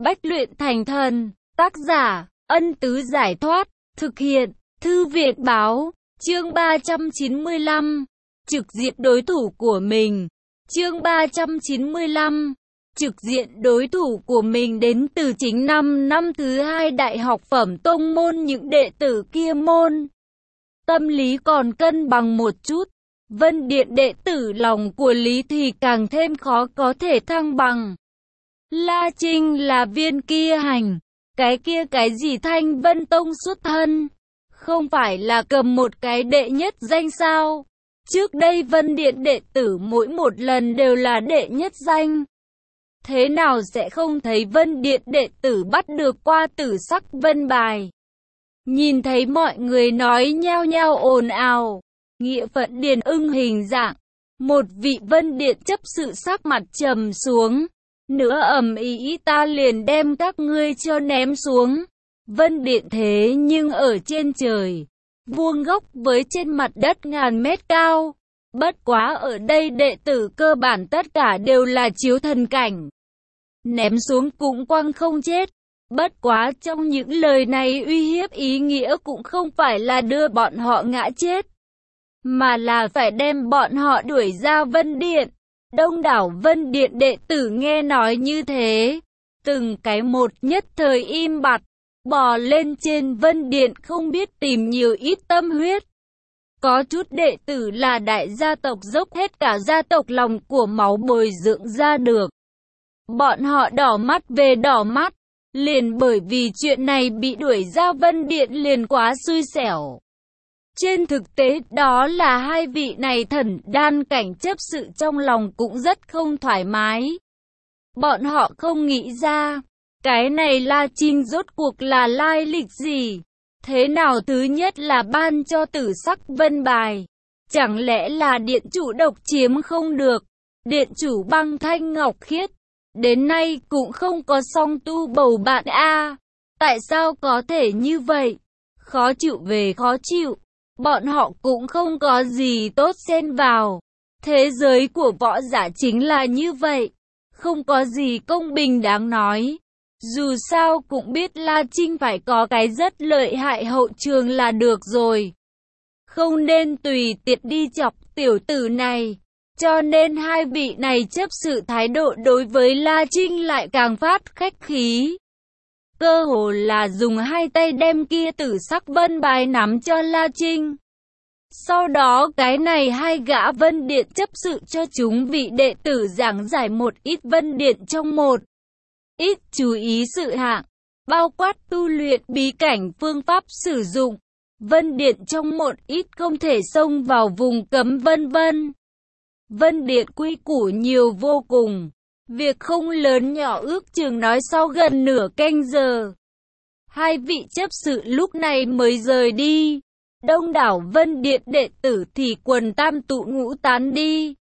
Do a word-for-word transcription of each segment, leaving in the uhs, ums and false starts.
Bách luyện thành thần, tác giả, Ân Tứ Giải Thoát, thực hiện, Thư viện Báo, chương ba trăm chín mươi lăm, trực diện đối thủ của mình, chương ba trăm chín mươi lăm, trực diện đối thủ của mình đến từ chính năm năm thứ hai đại học Phẩm Tông môn những đệ tử kia môn. Tâm lý còn cân bằng một chút, Vân Điện đệ tử lòng của Lý thì càng thêm khó có thể thăng bằng. La Trinh là viên kia hành, cái kia cái gì Thanh Vân Tông xuất thân, không phải là cầm một cái đệ nhất danh sao? Trước đây Vân Điện đệ tử mỗi một lần đều là đệ nhất danh. Thế nào sẽ không thấy Vân Điện đệ tử bắt được qua Tử Sắc Vân Bài? Nhìn thấy mọi người nói nhao nhao ồn ào, Nghĩa Phận Điền ưng hình dạng, một vị Vân Điện chấp sự sắc mặt trầm xuống. Nữa ầm ĩ ta liền đem các ngươi cho ném xuống. Vân Điện thế nhưng ở trên trời, vuông góc với trên mặt đất ngàn mét cao. Bất quá ở đây đệ tử cơ bản tất cả đều là chiếu thần cảnh. Ném xuống cũng quăng không chết. Bất quá trong những lời này uy hiếp ý nghĩa cũng không phải là đưa bọn họ ngã chết, mà là phải đem bọn họ đuổi ra Vân Điện. Đông đảo Vân Điện đệ tử nghe nói như thế, từng cái một nhất thời im bặt, bò lên trên Vân Điện không biết tìm nhiều ít tâm huyết. Có chút đệ tử là đại gia tộc dốc hết cả gia tộc lòng của máu bồi dưỡng ra được. Bọn họ đỏ mắt về đỏ mắt, liền bởi vì chuyện này bị đuổi ra Vân Điện liền quá xui xẻo. Trên thực tế đó là hai vị này thần đan cảnh chấp sự trong lòng cũng rất không thoải mái. Bọn họ không nghĩ ra, cái này La Trinh rốt cuộc là lai lịch gì? Thế nào thứ nhất là ban cho Tử Sắc Vân Bài? Chẳng lẽ là điện chủ độc chiếm không được? Điện chủ Băng Thanh Ngọc Khiết, đến nay cũng không có song tu bầu bạn a. Tại sao có thể như vậy? Khó chịu về khó chịu. Bọn họ cũng không có gì tốt xen vào. Thế giới của võ giả chính là như vậy. Không có gì công bình đáng nói. Dù sao cũng biết La Trinh phải có cái rất lợi hại hậu trường là được rồi. Không nên tùy tiện đi chọc tiểu tử này. Cho nên hai vị này chấp sự thái độ đối với La Trinh lại càng phát khách khí. Cơ hồ là dùng hai tay đem kia Tử Sắc Vân Bài nắm cho La Trinh. Sau đó cái này hai gã Vân Điện chấp sự cho chúng vị đệ tử giảng giải một ít Vân Điện trong một ít chú ý sự hạng, bao quát tu luyện bí cảnh phương pháp sử dụng, Vân Điện trong một ít không thể xông vào vùng cấm vân vân. Vân Điện quy củ nhiều vô cùng. Việc không lớn nhỏ ước chừng nói sau gần nửa canh giờ. Hai vị chấp sự lúc này mới rời đi. Đông đảo Vân Điện đệ tử thì quần tam tụ ngũ tán đi.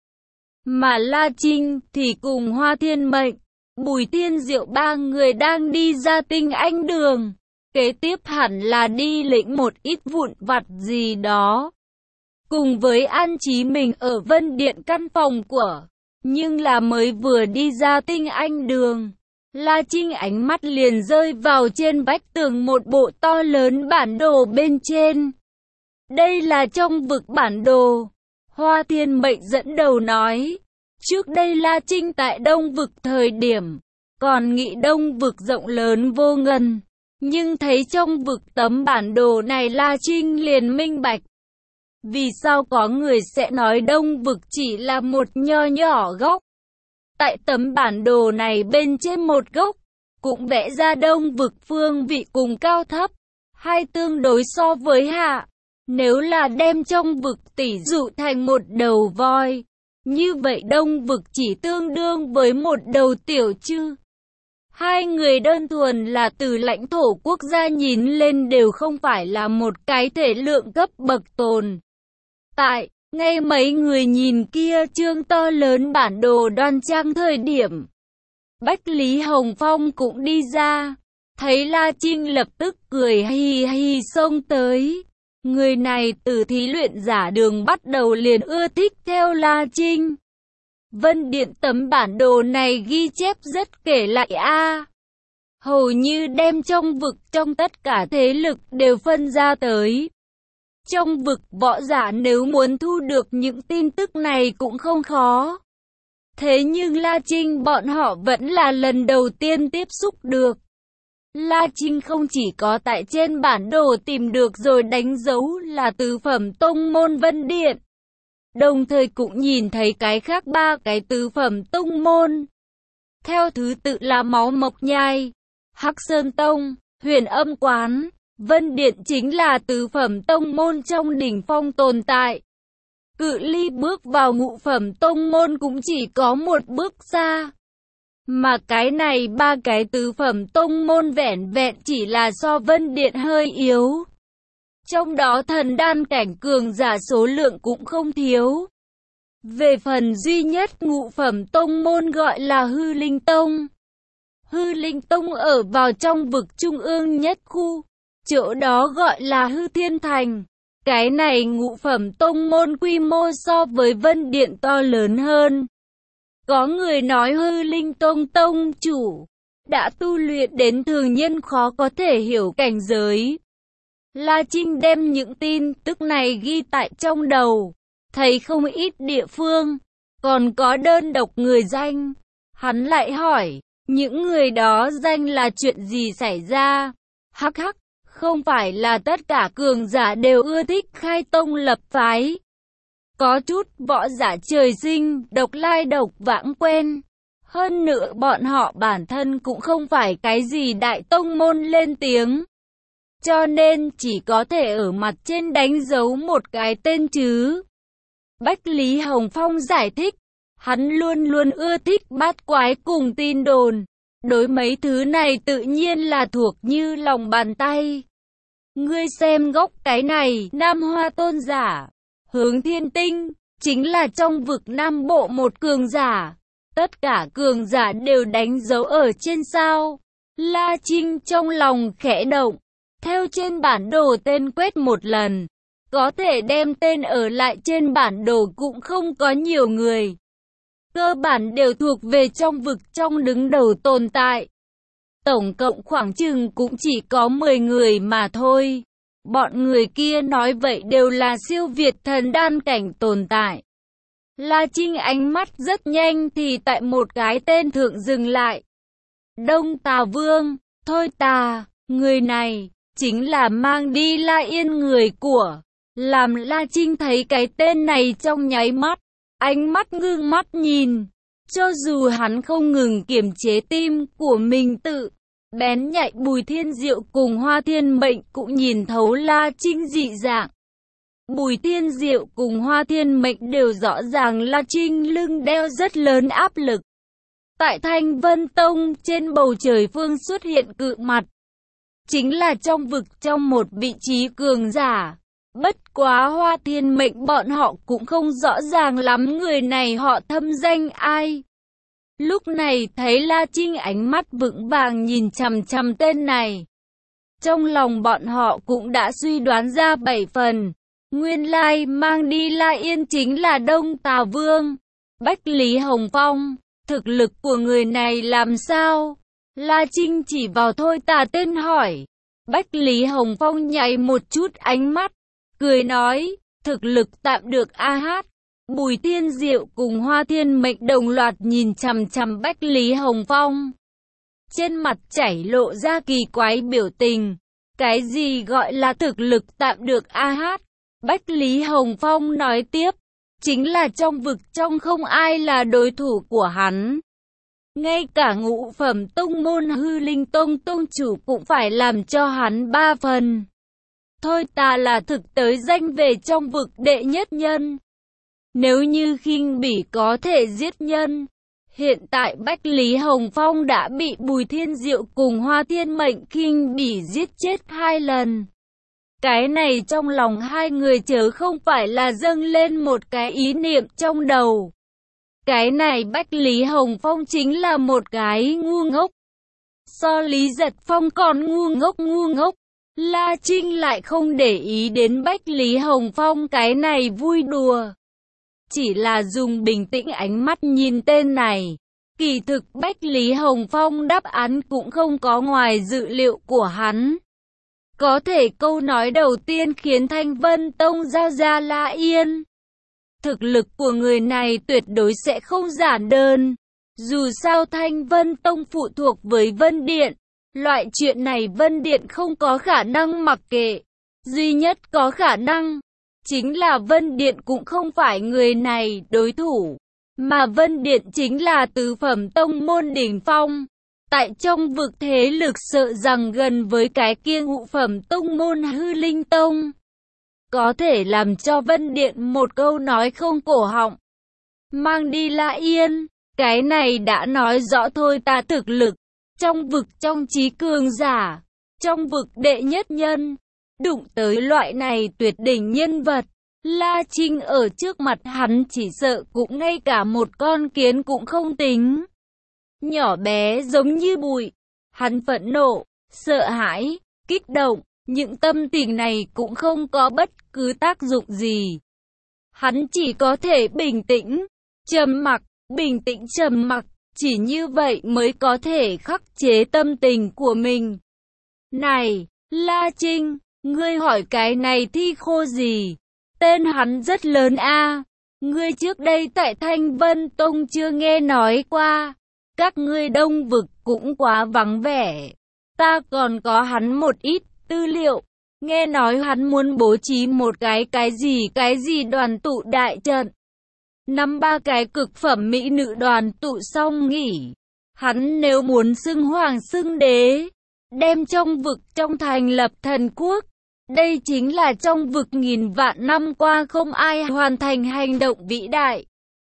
Mà La Trinh thì cùng Hoa Thiên Mệnh, Bùi Thiên Diệu ba người đang đi ra Tinh Anh Đường. Kế tiếp hẳn là đi lĩnh một ít vụn vặt gì đó. Cùng với an trí mình ở Vân Điện căn phòng của. Nhưng là mới vừa đi ra Tinh Anh Đường, La Trinh ánh mắt liền rơi vào trên vách tường một bộ to lớn bản đồ bên trên. Đây là trong vực bản đồ. Hoa Thiên Mệnh dẫn đầu nói. Trước đây La Trinh tại Đông vực thời điểm, còn nghĩ Đông vực rộng lớn vô ngần. Nhưng thấy trong vực tấm bản đồ này La Trinh liền minh bạch. Vì sao có người sẽ nói Đông vực chỉ là một nho nhỏ góc? Tại tấm bản đồ này bên trên một góc, cũng vẽ ra Đông vực phương vị cùng cao thấp, hay tương đối so với hạ. Nếu là đem trong vực tỷ dụ thành một đầu voi, như vậy Đông vực chỉ tương đương với một đầu tiểu trư. Hai người đơn thuần là từ lãnh thổ quốc gia nhìn lên đều không phải là một cái thể lượng cấp bậc tồn tại. Ngay mấy người nhìn kia trương to lớn bản đồ đoan trang thời điểm, Bách Lý Hồng Phong cũng đi ra, thấy La Trinh lập tức cười hi hi xông tới. Người này từ thí luyện giả đường bắt đầu liền ưa thích theo La Trinh. Vân Điện tấm bản đồ này ghi chép rất kể lại a. hầu như đem trong vực trong tất cả thế lực đều phân ra tới. Trong vực võ giả nếu muốn thu được những tin tức này cũng không khó. Thế nhưng La Trinh bọn họ vẫn là lần đầu tiên tiếp xúc được. La Trinh không chỉ có tại trên bản đồ tìm được rồi đánh dấu là tứ phẩm tông môn Vân Điện. Đồng thời cũng nhìn thấy cái khác ba cái tứ phẩm tông môn. Theo thứ tự là Máu Mộc Nhai, Hắc Sơn Tông, Huyền Âm Quán, Vân Điện chính là tứ phẩm tông môn trong đỉnh phong tồn tại. Cự ly bước vào ngũ phẩm tông môn cũng chỉ có một bước xa. Mà cái này ba cái tứ phẩm tông môn vẻn vẹn chỉ là so Vân Điện hơi yếu. Trong đó thần đan cảnh cường giả số lượng cũng không thiếu. Về phần duy nhất ngũ phẩm tông môn gọi là Hư Linh Tông. Hư Linh Tông ở vào trong vực trung ương nhất khu, chỗ đó gọi là Hư Thiên Thành. Cái này ngũ phẩm tông môn quy mô so với Vân Điện to lớn hơn. Có người nói Hư Linh Tông tông chủ đã tu luyện đến thường nhân khó có thể hiểu cảnh giới. La Trinh đem những tin tức này ghi tại trong đầu, thấy không ít địa phương, còn có đơn độc người danh. Hắn lại hỏi, những người đó danh là chuyện gì xảy ra? Hắc hắc, không phải là tất cả cường giả đều ưa thích khai tông lập phái. Có chút võ giả trời sinh, độc lai độc vãng quen. Hơn nữa bọn họ bản thân cũng không phải cái gì đại tông môn lên tiếng. Cho nên chỉ có thể ở mặt trên đánh dấu một cái tên chứ. Bách Lý Hồng Phong giải thích, hắn luôn luôn ưa thích bát quái cùng tin đồn. Đối mấy thứ này tự nhiên là thuộc như lòng bàn tay. Ngươi xem gốc cái này, Nam Hoa Tôn giả, Hướng Thiên Tinh, chính là trong vực Nam Bộ một cường giả. Tất cả cường giả đều đánh dấu ở trên sao. La Trinh trong lòng khẽ động, theo trên bản đồ tên quét một lần. Có thể đem tên ở lại trên bản đồ cũng không có nhiều người. Cơ bản đều thuộc về trong vực trong đứng đầu tồn tại. Tổng cộng khoảng chừng cũng chỉ có mười người mà thôi. Bọn người kia nói vậy đều là siêu việt thần đan cảnh tồn tại. La Trinh ánh mắt rất nhanh thì tại một cái tên thượng dừng lại. Đông Tà Vương, Thôi Tà, người này chính là mang đi La Yên người của. Làm La Trinh thấy cái tên này trong nháy mắt, ánh mắt ngưng mắt nhìn. Cho dù hắn không ngừng kiềm chế tim của mình tự bén nhạy, Bùi Thiên Diệu cùng Hoa Thiên Mệnh cũng nhìn thấu La Trinh dị dạng. Bùi Thiên Diệu cùng Hoa Thiên Mệnh đều rõ ràng La Trinh lưng đeo rất lớn áp lực. Tại Thanh Vân Tông trên bầu trời phương xuất hiện cự mặt, chính là trong vực trong một vị trí cường giả. Bất quá Hoa Thiên Mệnh bọn họ cũng không rõ ràng lắm người này họ thâm danh ai. Lúc này thấy La Trinh ánh mắt vững vàng nhìn chằm chằm tên này. Trong lòng bọn họ cũng đã suy đoán ra bảy phần. Nguyên lai mang đi La Yên chính là Đông Tà Vương, Bách Lý Hồng Phong. Thực lực của người này làm sao? La Trinh chỉ vào Thôi Tà tên hỏi. Bách Lý Hồng Phong nháy một chút ánh mắt, cười nói, thực lực tạm được a hát. Bùi Thiên Diệu cùng Hoa Thiên Mệnh đồng loạt nhìn chằm chằm Bách Lý Hồng Phong. Trên mặt chảy lộ ra kỳ quái biểu tình. Cái gì gọi là thực lực tạm được a hát? Bách Lý Hồng Phong nói tiếp, chính là trong vực trong không ai là đối thủ của hắn. Ngay cả ngũ phẩm tông môn Hư Linh Tông tông chủ cũng phải làm cho hắn ba phần. Thôi Tà là thực tới danh về trong vực đệ nhất nhân. Nếu như khinh bỉ có thể giết nhân, hiện tại Bách Lý Hồng Phong đã bị Bùi Thiên Diệu cùng Hoa Thiên Mệnh khinh bỉ giết chết hai lần. Cái này trong lòng hai người chớ không phải là dâng lên một cái ý niệm trong đầu. Cái này Bách Lý Hồng Phong chính là một cái ngu ngốc. So Lý Giật Phong còn ngu ngốc ngu ngốc. La Trinh lại không để ý đến Bách Lý Hồng Phong cái này vui đùa. Chỉ là dùng bình tĩnh ánh mắt nhìn tên này. Kỳ thực Bách Lý Hồng Phong đáp án cũng không có ngoài dự liệu của hắn. Có thể câu nói đầu tiên khiến Thanh Vân Tông giao ra La Yên. Thực lực của người này tuyệt đối sẽ không giản đơn. Dù sao Thanh Vân Tông phụ thuộc với Vân Điện. Loại chuyện này Vân Điện không có khả năng mặc kệ. Duy nhất có khả năng chính là Vân Điện cũng không phải người này đối thủ. Mà Vân Điện chính là tứ phẩm tông môn đỉnh phong. Tại trong vực thế lực sợ rằng gần với cái kia ngũ phẩm tông môn Hư Linh Tông. Có thể làm cho Vân Điện một câu nói không cổ họng. Mang đi La Yên, cái này đã nói rõ thôi ta thực lực. Trong vực trong trí cường giả, trong vực đệ nhất nhân, đụng tới loại này tuyệt đỉnh nhân vật. La Trinh ở trước mặt hắn chỉ sợ cũng ngay cả một con kiến cũng không tính. Nhỏ bé giống như bụi, hắn phẫn nộ, sợ hãi, kích động, những tâm tình này cũng không có bất cứ tác dụng gì. Hắn chỉ có thể bình tĩnh, trầm mặc, bình tĩnh trầm mặc, chỉ như vậy mới có thể khắc chế tâm tình của mình. Này, La Trinh, ngươi hỏi cái này thi khô gì? Tên hắn rất lớn a, ngươi trước đây tại Thanh Vân Tông chưa nghe nói qua. Các ngươi Đông vực cũng quá vắng vẻ. Ta còn có hắn một ít tư liệu. Nghe nói hắn muốn bố trí một cái cái gì cái gì đoàn tụ đại trận. Năm ba cái cực phẩm mỹ nữ đoàn tụ xong nghỉ. Hắn nếu muốn xưng hoàng xưng đế, đem trong vực trong thành lập thần quốc. Đây chính là trong vực nghìn vạn năm qua không ai hoàn thành hành động vĩ đại.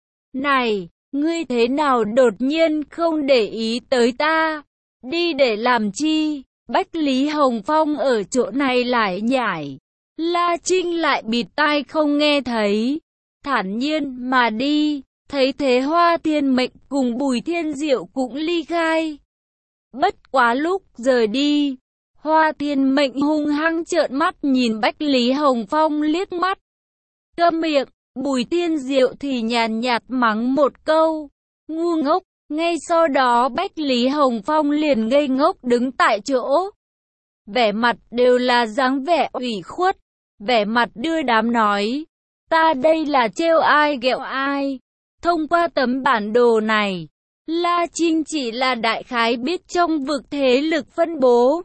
Này, ngươi thế nào đột nhiên không để ý tới ta? Đi để làm chi? Bách Lý Hồng Phong ở chỗ này lại nhảy. La Trinh lại bịt tai không nghe thấy. Thản nhiên mà đi. Thấy thế Hoa Thiên Mệnh cùng Bùi Thiên Diệu cũng ly khai. Bất quá lúc rời đi, Hoa Thiên Mệnh hung hăng trợn mắt nhìn Bách Lý Hồng Phong liếc mắt. Câm miệng, Bùi Thiên Diệu thì nhàn nhạt mắng một câu. Ngu ngốc, ngay sau đó Bách Lý Hồng Phong liền ngây ngốc đứng tại chỗ. Vẻ mặt đều là dáng vẻ ủy khuất, vẻ mặt đưa đám nói. Ta đây là trêu ai ghẹo ai. Thông qua tấm bản đồ này, La Trinh chỉ là đại khái biết trong vực thế lực phân bố.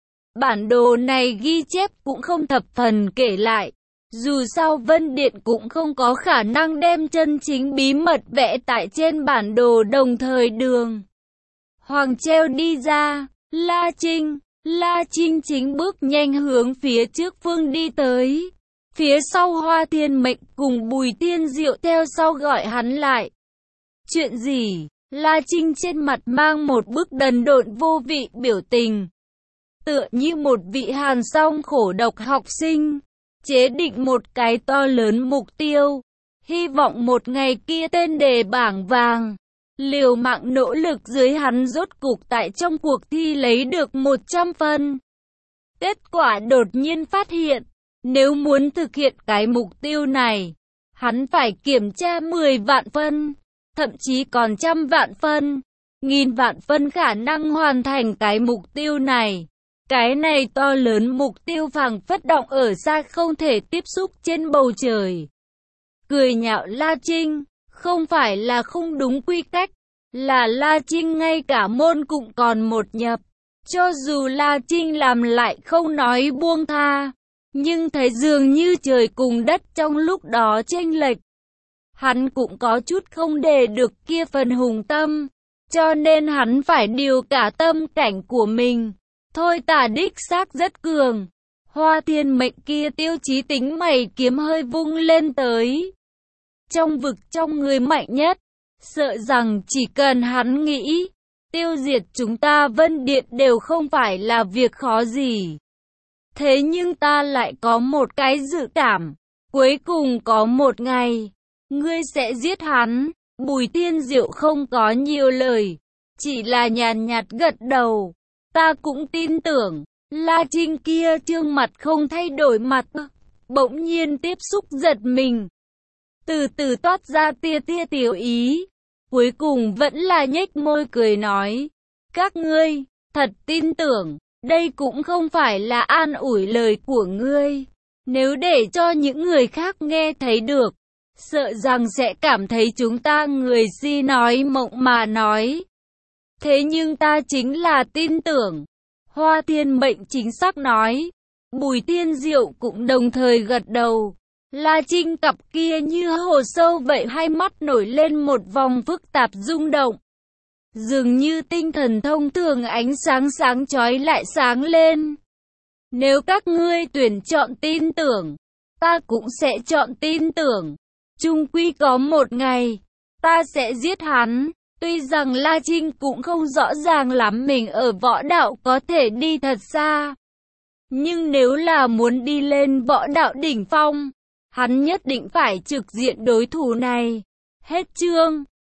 Bản đồ này ghi chép cũng không thập phần kể lại. Dù sao Vân Điện cũng không có khả năng đem chân chính bí mật vẽ tại trên bản đồ đồng thời đường. Hoàng treo đi ra, La Trinh, La Trinh chính bước nhanh hướng phía trước phương đi tới. Phía sau Hoa Thiên Mệnh cùng Bùi Thiên Diệu theo sau gọi hắn lại. Chuyện gì? La Trinh trên mặt mang một bức đần độn vô vị biểu tình. Tựa như một vị hàn song khổ độc học sinh. Chế định một cái to lớn mục tiêu. Hy vọng một ngày kia tên đề bảng vàng. Liều mạng nỗ lực dưới hắn rốt cục tại trong cuộc thi lấy được một trăm phân. Kết quả đột nhiên phát hiện. Nếu muốn thực hiện cái mục tiêu này, hắn phải kiểm tra mười vạn phân, thậm chí còn trăm vạn phân, nghìn vạn phân khả năng hoàn thành cái mục tiêu này. Cái này to lớn mục tiêu phảng phất động ở xa không thể tiếp xúc trên bầu trời. Cười nhạo La Trinh, không phải là không đúng quy cách, là La Trinh ngay cả môn cũng còn một nhập. Cho dù La Trinh làm lại không nói buông tha. Nhưng thấy dường như trời cùng đất trong lúc đó chênh lệch. Hắn cũng có chút không để được kia phần hùng tâm. Cho nên hắn phải điều cả tâm cảnh của mình. Thôi tả đích xác rất cường. Hoa Thiên Mệnh kia tiêu chí tính mày kiếm hơi vung lên tới. Trong vực trong người mạnh nhất. Sợ rằng chỉ cần hắn nghĩ. Tiêu diệt chúng ta Vân Điện đều không phải là việc khó gì. Thế nhưng ta lại có một cái dự cảm, cuối cùng có một ngày, ngươi sẽ giết hắn. Bùi Thiên Diệu không có nhiều lời, chỉ là nhàn nhạt gật đầu. Ta cũng tin tưởng, La Trinh kia trương mặt không thay đổi mặt, bỗng nhiên tiếp xúc giật mình. Từ từ toát ra tia tia tiểu ý, cuối cùng vẫn là nhếch môi cười nói, các ngươi, thật tin tưởng, đây cũng không phải là an ủi lời của ngươi. Nếu để cho những người khác nghe thấy được, sợ rằng sẽ cảm thấy chúng ta người si nói mộng mà nói. Thế nhưng ta chính là tin tưởng. Hoa Thiên Mệnh chính xác nói. Bùi Thiên Diệu cũng đồng thời gật đầu. La Trinh cặp kia như hồ sâu vậy, hai mắt nổi lên một vòng phức tạp rung động. Dường như tinh thần thông thường ánh sáng sáng chói lại sáng lên. Nếu các ngươi tuyển chọn tin tưởng, ta cũng sẽ chọn tin tưởng. Chung quy có một ngày, ta sẽ giết hắn. Tuy rằng La Trinh cũng không rõ ràng lắm mình ở võ đạo có thể đi thật xa. Nhưng nếu là muốn đi lên võ đạo đỉnh phong, hắn nhất định phải trực diện đối thủ này. Hết chương.